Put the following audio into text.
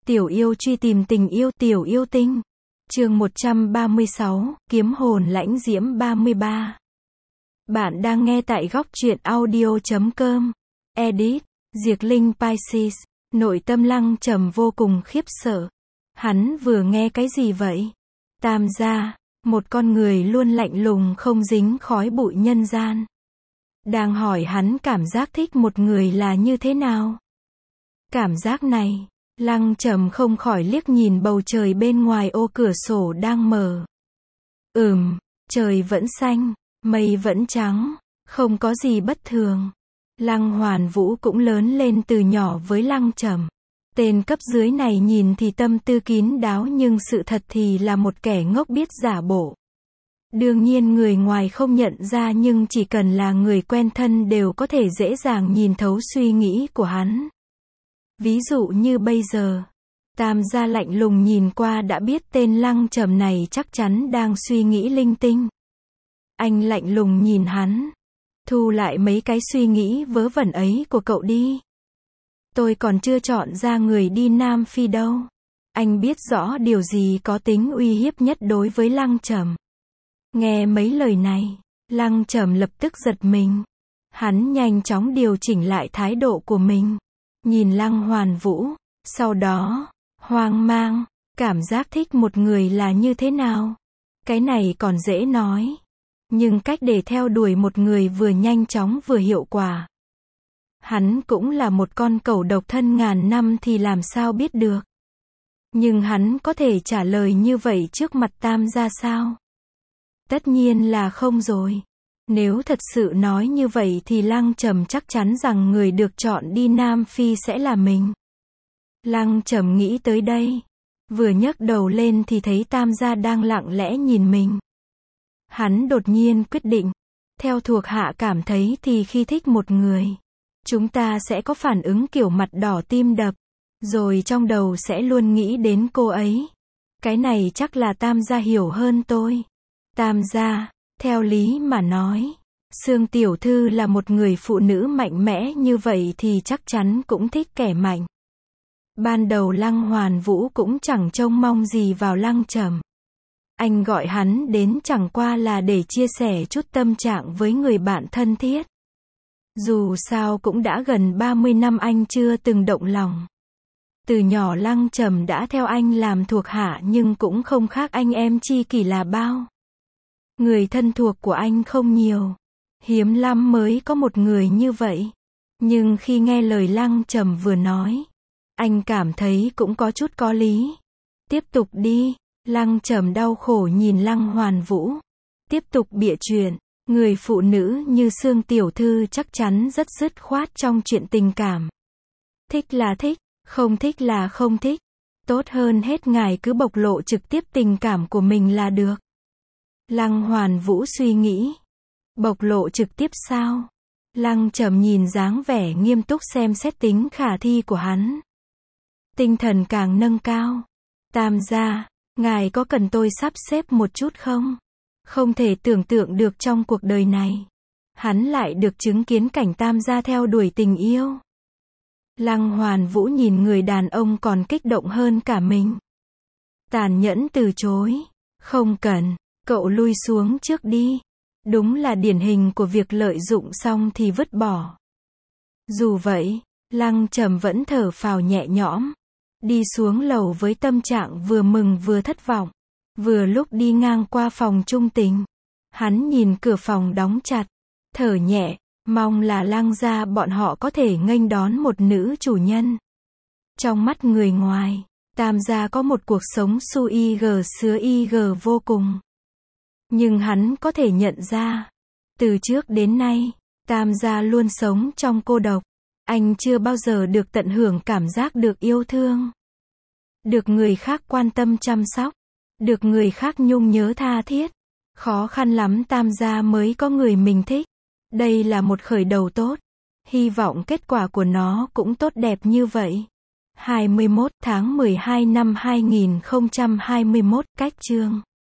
Tiểu yêu truy tìm tình yêu, tiểu yêu tinh. Chương 136, kiếm hồn lãnh diễm 33. Bạn đang nghe tại góc truyện audio.com. Edit, Diệc Linh Pisces. Nội tâm Lăng Trầm vô cùng khiếp sợ. Hắn vừa nghe cái gì vậy? Tam gia, một con người luôn lạnh lùng không dính khói bụi nhân gian. Đang hỏi hắn cảm giác thích một người là như thế nào? Cảm giác này, Lăng Trầm không khỏi liếc nhìn bầu trời bên ngoài ô cửa sổ đang mở. Trời vẫn xanh, mây vẫn trắng, không có gì bất thường. Lăng Hoàn Vũ cũng lớn lên từ nhỏ với Lăng Trầm. Tên cấp dưới này nhìn thì tâm tư kín đáo nhưng sự thật thì là một kẻ ngốc biết giả bộ. Đương nhiên người ngoài không nhận ra nhưng chỉ cần là người quen thân đều có thể dễ dàng nhìn thấu suy nghĩ của hắn. Ví dụ như bây giờ, Tam gia lạnh lùng nhìn qua đã biết tên Lăng Trầm này chắc chắn đang suy nghĩ linh tinh. Anh lạnh lùng nhìn hắn. Thu lại mấy cái suy nghĩ vớ vẩn ấy của cậu đi. Tôi còn chưa chọn ra người đi Nam Phi đâu. Anh biết rõ điều gì có tính uy hiếp nhất đối với Lăng Trầm. Nghe mấy lời này, Lăng Trầm lập tức giật mình. Hắn nhanh chóng điều chỉnh lại thái độ của mình. Nhìn Lăng Hoàn Vũ, sau đó, hoang mang, cảm giác thích một người là như thế nào? Cái này còn dễ nói. Nhưng cách để theo đuổi một người vừa nhanh chóng vừa hiệu quả. Hắn cũng là một con cẩu độc thân ngàn năm thì làm sao biết được. Nhưng hắn có thể trả lời như vậy trước mặt Tam gia sao? Tất nhiên là không rồi. Nếu thật sự nói như vậy thì Lăng Trầm chắc chắn rằng người được chọn đi Nam Phi sẽ là mình. Lăng Trầm nghĩ tới đây. Vừa nhấc đầu lên thì thấy Tam gia đang lặng lẽ nhìn mình. Hắn đột nhiên quyết định. Theo thuộc hạ cảm thấy thì khi thích một người, chúng ta sẽ có phản ứng kiểu mặt đỏ tim đập. Rồi trong đầu sẽ luôn nghĩ đến cô ấy. Cái này chắc là Tam gia hiểu hơn tôi. Tam gia, theo lý mà nói, Sương tiểu thư là một người phụ nữ mạnh mẽ như vậy thì chắc chắn cũng thích kẻ mạnh. Ban đầu Lăng Hoàn Vũ cũng chẳng trông mong gì vào Lăng Trầm. Anh gọi hắn đến chẳng qua là để chia sẻ chút tâm trạng với người bạn thân thiết. Dù sao cũng đã gần 30 năm anh chưa từng động lòng. Từ nhỏ Lăng Trầm đã theo anh làm thuộc hạ nhưng cũng không khác anh em chi kỷ là bao. Người thân thuộc của anh không nhiều. Hiếm lắm mới có một người như vậy. Nhưng khi nghe lời Lăng Trầm vừa nói, anh cảm thấy cũng có chút có lý. Tiếp tục đi. Lăng Trầm đau khổ nhìn Lăng Hoàn Vũ. Tiếp tục bịa chuyện. Người phụ nữ như Sương tiểu thư chắc chắn rất dứt khoát trong chuyện tình cảm. Thích là thích, không thích là không thích. Tốt hơn hết ngài cứ bộc lộ trực tiếp tình cảm của mình là được. Lăng Hoàn Vũ suy nghĩ. Bộc lộ trực tiếp sao? Lăng Trầm nhìn dáng vẻ nghiêm túc xem xét tính khả thi của hắn. Tinh thần càng nâng cao. Tam gia, ngài có cần tôi sắp xếp một chút không? Không thể tưởng tượng được trong cuộc đời này, hắn lại được chứng kiến cảnh Tam gia theo đuổi tình yêu. Lăng Hoàn Vũ nhìn người đàn ông còn kích động hơn cả mình. Tàn nhẫn từ chối. Không cần, cậu lui xuống trước đi. Đúng là điển hình của việc lợi dụng xong thì vứt bỏ. Dù vậy, Lăng Trầm vẫn thở phào nhẹ nhõm. Đi xuống lầu với tâm trạng vừa mừng vừa thất vọng. Vừa lúc đi ngang qua phòng trung tình, hắn nhìn cửa phòng đóng chặt, thở nhẹ, mong là Lăng gia bọn họ có thể nghênh đón một nữ chủ nhân. Trong mắt người ngoài, Tam gia có một cuộc sống sứa vô cùng. Nhưng hắn có thể nhận ra, từ trước đến nay, Tam gia luôn sống trong cô độc. Anh chưa bao giờ được tận hưởng cảm giác được yêu thương. Được người khác quan tâm chăm sóc. Được người khác nhung nhớ tha thiết. Khó khăn lắm Tam gia mới có người mình thích. Đây là một khởi đầu tốt. Hy vọng kết quả của nó cũng tốt đẹp như vậy. 21 tháng 12 năm 2021, cách chương